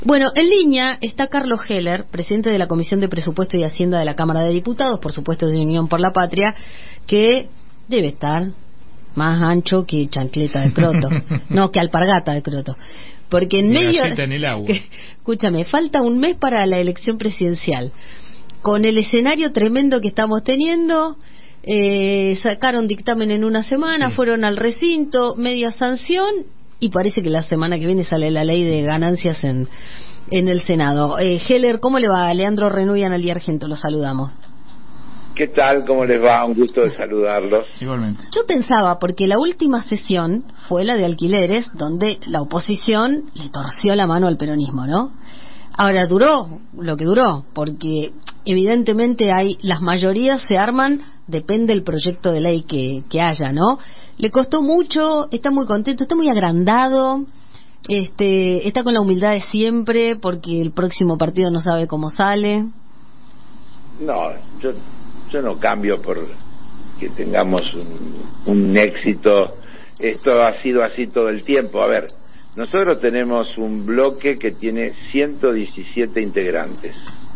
Bueno, en línea está Carlos Heller, presidente de la Comisión de Presupuesto y Hacienda de la Cámara de Diputados, por supuesto de Unión por la Patria, que debe estar más ancho que chancleta de croto, no, que alpargata de croto. Porque en medio... en el agua. Escúchame, falta un mes para la elección presidencial. Con el escenario tremendo que estamos teniendo, sacaron dictamen en una semana, sí. Fueron al recinto, media sanción, y parece que la semana que viene sale la ley de ganancias en el Senado. Heller, ¿cómo le va? Leandro Renuy, Analí Argento, los saludamos. ¿Qué tal? ¿Cómo les va? Un gusto de saludarlos. Igualmente. Yo pensaba, porque la última sesión fue la de alquileres, donde la oposición le torció la mano al peronismo, ¿no? Ahora, duró lo que duró, porque evidentemente las mayorías se arman, depende del proyecto de ley que haya, ¿no? Le costó mucho, está muy contento, está muy agrandado, está con la humildad de siempre, porque el próximo partido no sabe cómo sale. No, yo no cambio por que tengamos un éxito. Esto ha sido así todo el tiempo. A ver, nosotros tenemos un bloque que tiene 117 integrantes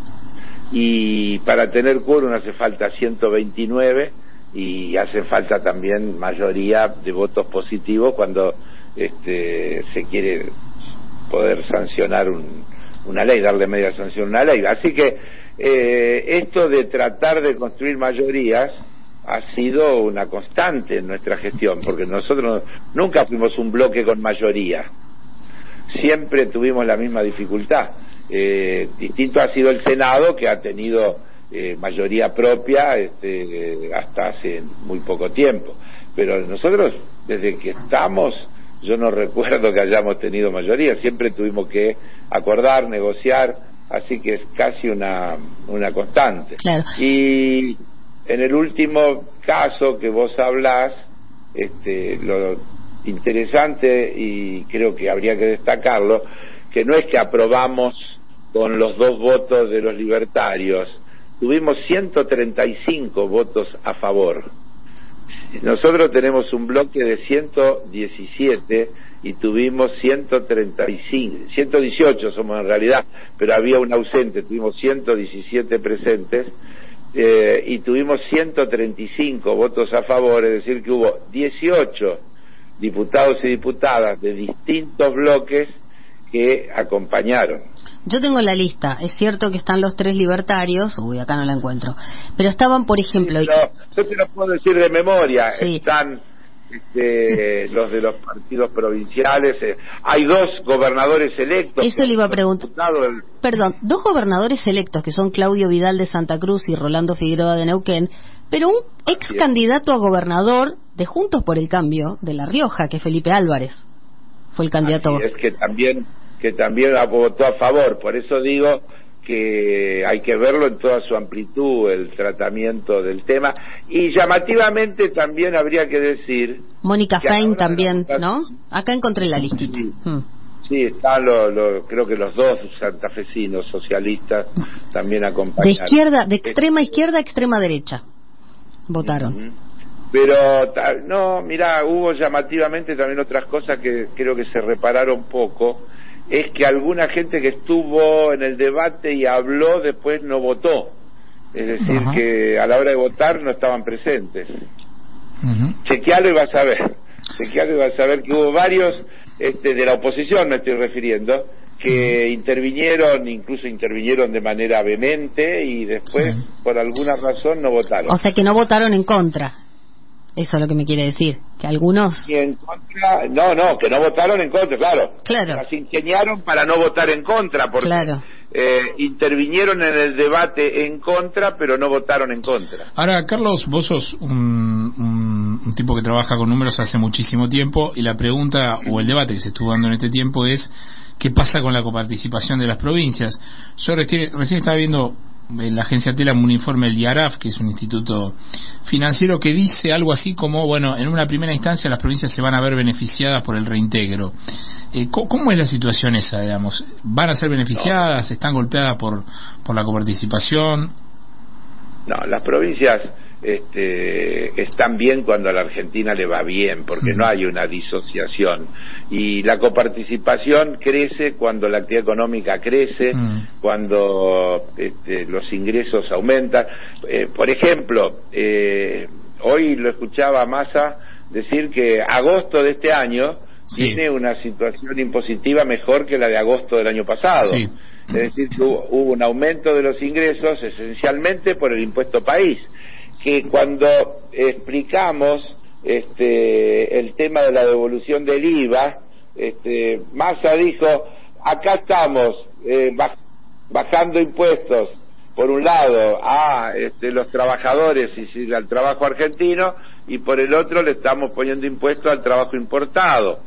y para tener quórum hace falta 129 y hace falta también mayoría de votos positivos cuando se quiere poder sancionar una ley, darle media sanción a una ley. Así que esto de tratar de construir mayorías ha sido una constante en nuestra gestión, porque nosotros nunca fuimos un bloque con mayoría, siempre tuvimos la misma dificultad. Distinto ha sido el Senado, que ha tenido mayoría propia hasta hace muy poco tiempo, pero nosotros desde que estamos, yo no recuerdo que hayamos tenido mayoría, siempre tuvimos que acordar, negociar, así que es casi una constante. Claro. Y en el último caso que vos hablás, lo interesante, y creo que habría que destacarlo, que no es que aprobamos con los 2 votos de los libertarios, tuvimos 135 votos a favor. Nosotros tenemos un bloque de 117 y tuvimos 135, 118 somos en realidad, pero había un ausente, tuvimos 117 presentes y tuvimos 135 votos a favor, es decir que hubo 18 diputados y diputadas de distintos bloques que acompañaron. Yo tengo la lista, es cierto que están los 3 libertarios, acá no la encuentro, pero estaban, por ejemplo... Sí, yo te lo puedo decir de memoria, sí. Están los de los partidos provinciales, hay 2 gobernadores electos. Eso le iba a preguntar. Perdón, 2 gobernadores electos, que son Claudio Vidal de Santa Cruz y Rolando Figueroa de Neuquén, pero un ex candidato a gobernador de Juntos por el Cambio, de La Rioja, que es Felipe Álvarez, fue el candidato. Es que también votó a favor, por eso digo que hay que verlo en toda su amplitud, el tratamiento del tema, y llamativamente también habría que decir... Mónica Fein también, ¿no? Acá encontré la listita. Sí, están creo que los 2 santafesinos socialistas también acompañaron. De extrema izquierda a extrema derecha votaron. Pero, no, mirá, hubo llamativamente también otras cosas que creo que se repararon poco, es que alguna gente que estuvo en el debate y habló después no votó, es decir, que a la hora de votar no estaban presentes. Chequealo y vas a ver que hubo varios de la oposición, me estoy refiriendo, que incluso intervinieron de manera vehemente y después por alguna razón no votaron. O sea que no votaron en contra. Eso es lo que me quiere decir, que algunos... Y en contra, que no votaron en contra, claro. Las ingeniaron para no votar en contra, porque intervinieron en el debate en contra, pero no votaron en contra. Ahora, Carlos, vos sos un tipo que trabaja con números hace muchísimo tiempo, y la pregunta, o el debate que se estuvo dando en este tiempo es, ¿qué pasa con la coparticipación de las provincias? Yo recién estaba viendo en la agencia Telam un informe del IARAF, que es un instituto financiero, que dice algo así como, bueno, en una primera instancia las provincias se van a ver beneficiadas por el reintegro. ¿Cómo es la situación esa, digamos? ¿Van a ser beneficiadas? ¿Están golpeadas por la coparticipación? No, las provincias están bien cuando a la Argentina le va bien, porque no hay una disociación. Y la coparticipación crece cuando la actividad económica crece, cuando los ingresos aumentan. Por ejemplo, hoy lo escuchaba a Massa decir que agosto de este año tiene una situación impositiva mejor que la de agosto del año pasado. Sí. Es decir, que hubo un aumento de los ingresos esencialmente por el impuesto país, que cuando explicamos el tema de la devolución del IVA, Massa dijo, acá estamos bajando impuestos por un lado a los trabajadores y al trabajo argentino, y por el otro le estamos poniendo impuestos al trabajo importado.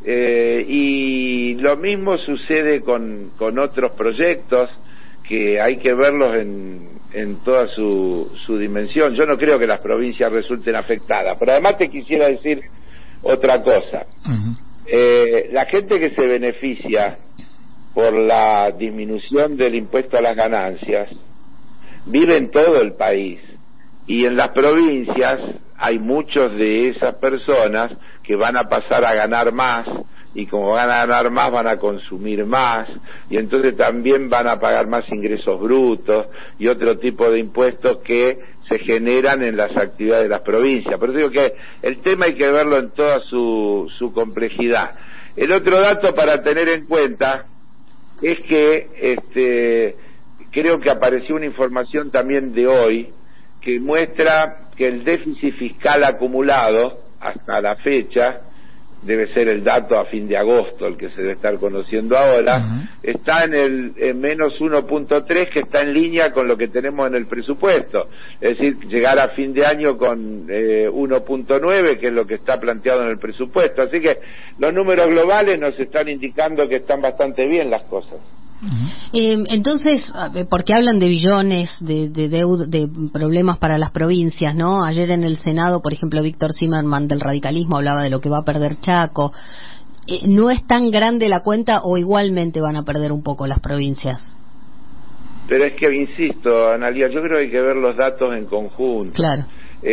Y lo mismo sucede con otros proyectos que hay que verlos en toda su dimensión. Yo no creo que las provincias resulten afectadas, pero además te quisiera decir otra cosa. La gente que se beneficia por la disminución del impuesto a las ganancias vive en todo el país, y en las provincias hay muchos de esas personas que van a pasar a ganar más, y como van a ganar más van a consumir más, y entonces también van a pagar más ingresos brutos y otro tipo de impuestos que se generan en las actividades de las provincias. Por eso digo que el tema hay que verlo en toda su complejidad. El otro dato para tener en cuenta es que creo que apareció una información también de hoy que muestra que el déficit fiscal acumulado hasta la fecha, debe ser el dato a fin de agosto, el que se debe estar conociendo ahora, está en el menos 1.3, que está en línea con lo que tenemos en el presupuesto. Es decir, llegar a fin de año con 1.9, que es lo que está planteado en el presupuesto. Así que los números globales nos están indicando que están bastante bien las cosas. Entonces, porque hablan de billones de problemas para las provincias, ¿no? Ayer en el Senado, por ejemplo, Víctor Zimmerman del radicalismo hablaba de lo que va a perder Chaco. ¿No es tan grande la cuenta o igualmente van a perder un poco las provincias? Pero es que, insisto, Analía, yo creo que hay que ver los datos en conjunto. Claro.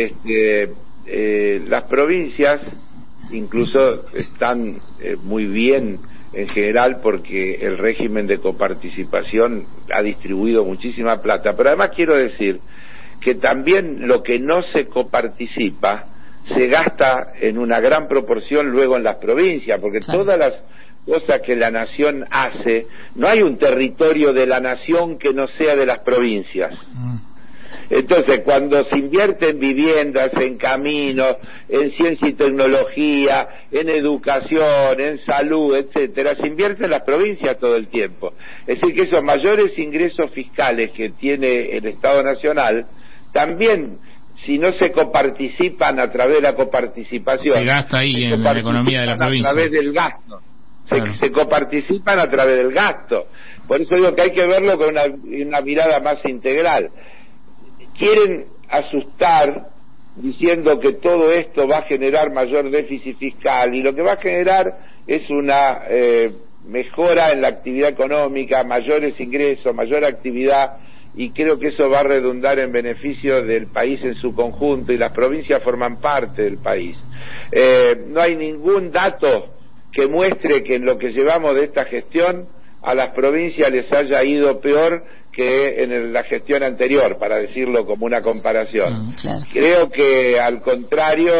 Las provincias incluso están muy bien en general, porque el régimen de coparticipación ha distribuido muchísima plata, pero además quiero decir que también lo que no se coparticipa se gasta en una gran proporción luego en las provincias, porque todas las cosas que la nación hace, no hay un territorio de la nación que no sea de las provincias. Entonces, cuando se invierte en viviendas, en caminos, en ciencia y tecnología, en educación, en salud, etcétera, se invierte en las provincias todo el tiempo. Es decir, que esos mayores ingresos fiscales que tiene el Estado Nacional, también, si no se coparticipan a través de la coparticipación, se gasta ahí en la economía de la provincia. A través del gasto. Claro. Se coparticipan a través del gasto. Por eso digo que hay que verlo con una mirada más integral. Quieren asustar diciendo que todo esto va a generar mayor déficit fiscal, y lo que va a generar es una mejora en la actividad económica, mayores ingresos, mayor actividad, y creo que eso va a redundar en beneficio del país en su conjunto, y las provincias forman parte del país. No hay ningún dato que muestre que en lo que llevamos de esta gestión a las provincias les haya ido peor que en la gestión anterior, para decirlo como una comparación. Claro. Creo que al contrario,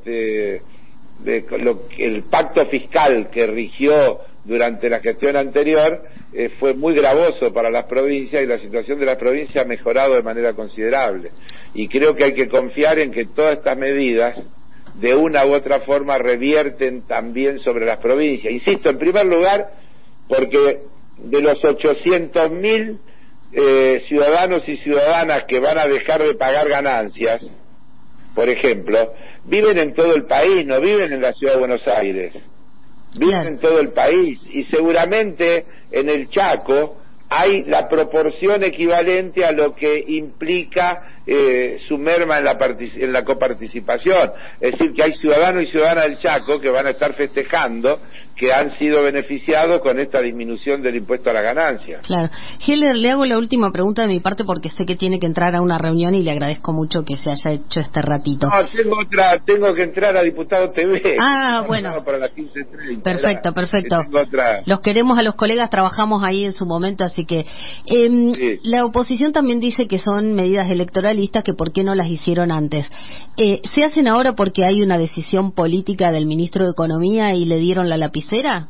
el pacto fiscal que rigió durante la gestión anterior fue muy gravoso para las provincias, y la situación de las provincias ha mejorado de manera considerable. Y creo que hay que confiar en que todas estas medidas de una u otra forma revierten también sobre las provincias. Insisto, en primer lugar, porque de los 800.000 ciudadanos y ciudadanas que van a dejar de pagar ganancias, por ejemplo, viven en todo el país, no viven en la ciudad de Buenos Aires, viven en todo el país, y seguramente en el Chaco hay la proporción equivalente a lo que implica su merma en la coparticipación. Es decir, que hay ciudadanos y ciudadanas del Chaco que van a estar festejando que han sido beneficiados con esta disminución del impuesto a la ganancia. Claro. Heller, le hago la última pregunta de mi parte porque sé que tiene que entrar a una reunión y le agradezco mucho que se haya hecho este ratito. No, tengo que entrar a Diputado TV. Bueno. Para las 15:30. Perfecto. Los queremos a los colegas, trabajamos ahí en su momento, así que sí. La oposición también dice que son medidas electoralistas, que por qué no las hicieron antes. ¿Se hacen ahora porque hay una decisión política del ministro de Economía y le dieron la lapicera?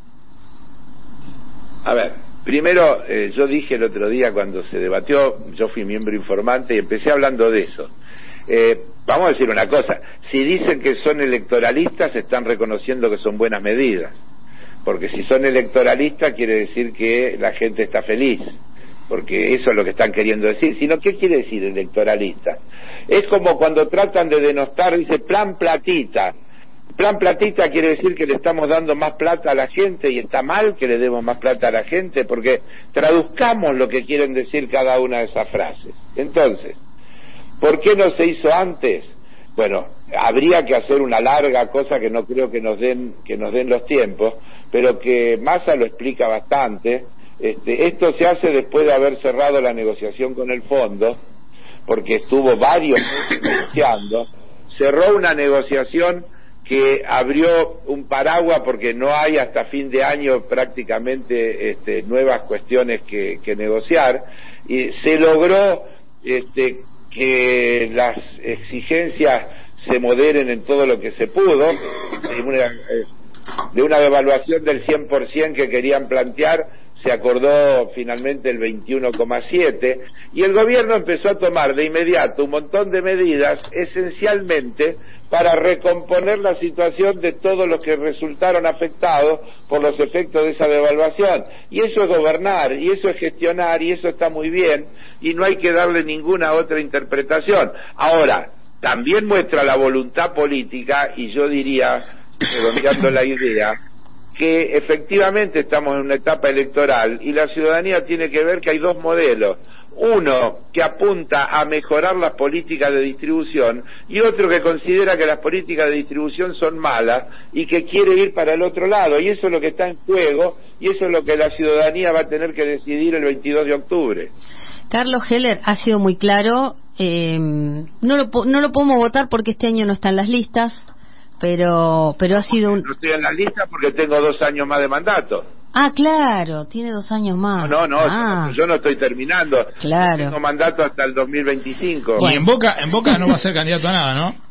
A ver, primero, yo dije el otro día cuando se debatió, yo fui miembro informante y empecé hablando de eso. Vamos a decir una cosa, si dicen que son electoralistas, están reconociendo que son buenas medidas, porque si son electoralistas quiere decir que la gente está feliz, porque eso es lo que están queriendo decir. Sino, ¿qué quiere decir electoralista? Es como cuando tratan de denostar, dice plan platita. Plan platita quiere decir que le estamos dando más plata a la gente, y está mal que le demos más plata a la gente, porque traduzcamos lo que quieren decir cada una de esas frases. Entonces, ¿por qué no se hizo antes? Bueno, habría que hacer una larga cosa que no creo que nos den los tiempos, pero que Massa lo explica bastante. Esto se hace después de haber cerrado la negociación con el fondo, porque estuvo varios meses negociando, cerró una negociación que abrió un paraguas, porque no hay hasta fin de año prácticamente nuevas cuestiones que negociar, y se logró que las exigencias se moderen en todo lo que se pudo, de una devaluación del 100% que querían plantear, se acordó finalmente el 21,7, y el gobierno empezó a tomar de inmediato un montón de medidas, esencialmente para recomponer la situación de todos los que resultaron afectados por los efectos de esa devaluación. Y eso es gobernar, y eso es gestionar, y eso está muy bien, y no hay que darle ninguna otra interpretación. Ahora, también muestra la voluntad política, y yo diría, redondeando la idea, que efectivamente estamos en una etapa electoral y la ciudadanía tiene que ver que hay dos modelos: uno que apunta a mejorar las políticas de distribución y otro que considera que las políticas de distribución son malas y que quiere ir para el otro lado, y eso es lo que está en juego, y eso es lo que la ciudadanía va a tener que decidir el 22 de octubre. Carlos Heller, ha sido muy claro. No lo podemos votar porque este año no está en las listas, pero ha sido un... No estoy en la lista porque tengo 2 años más de mandato. Ah, claro, tiene 2 años más. No, yo no estoy terminando. Claro. Tengo mandato hasta el 2025. Bueno. Y en Boca no va a ser candidato a nada, ¿no?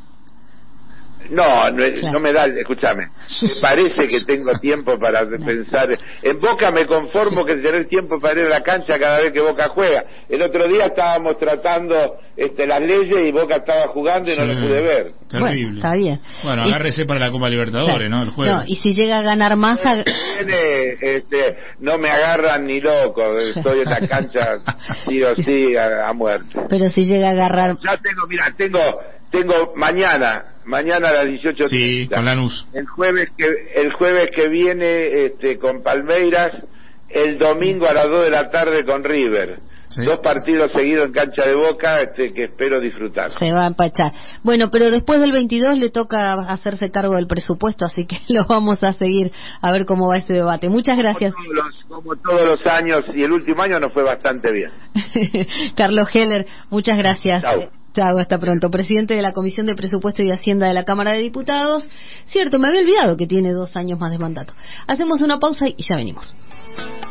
No me da, escúchame, me parece que tengo tiempo para pensar. En Boca me conformo que tener tiempo para ir a la cancha cada vez que Boca juega. El otro día estábamos tratando las leyes y Boca estaba jugando y no lo pude ver. Terrible. Bueno, está bien. Bueno, agárrese para la Copa Libertadores, ¿no? El jueves. No, y si llega a ganar más... no me agarran ni loco, estoy en la cancha sí o sí a muerte. Pero si llega a agarrar... Ya tengo mañana a las 18:30. Sí, con Lanús. El jueves que viene con Palmeiras, el domingo a las 2 de la tarde con River. Sí. 2 partidos seguidos en cancha de Boca que espero disfrutar. Se va a empachar. Bueno, pero después del 22 le toca hacerse cargo del presupuesto, así que lo vamos a seguir a ver cómo va ese debate. Muchas gracias. Como todos los años, y el último año nos fue bastante bien. Carlos Heller, muchas gracias. Chao, hasta pronto. Presidente de la Comisión de Presupuesto y Hacienda de la Cámara de Diputados. Cierto, me había olvidado que tiene 2 años más de mandato. Hacemos una pausa y ya venimos.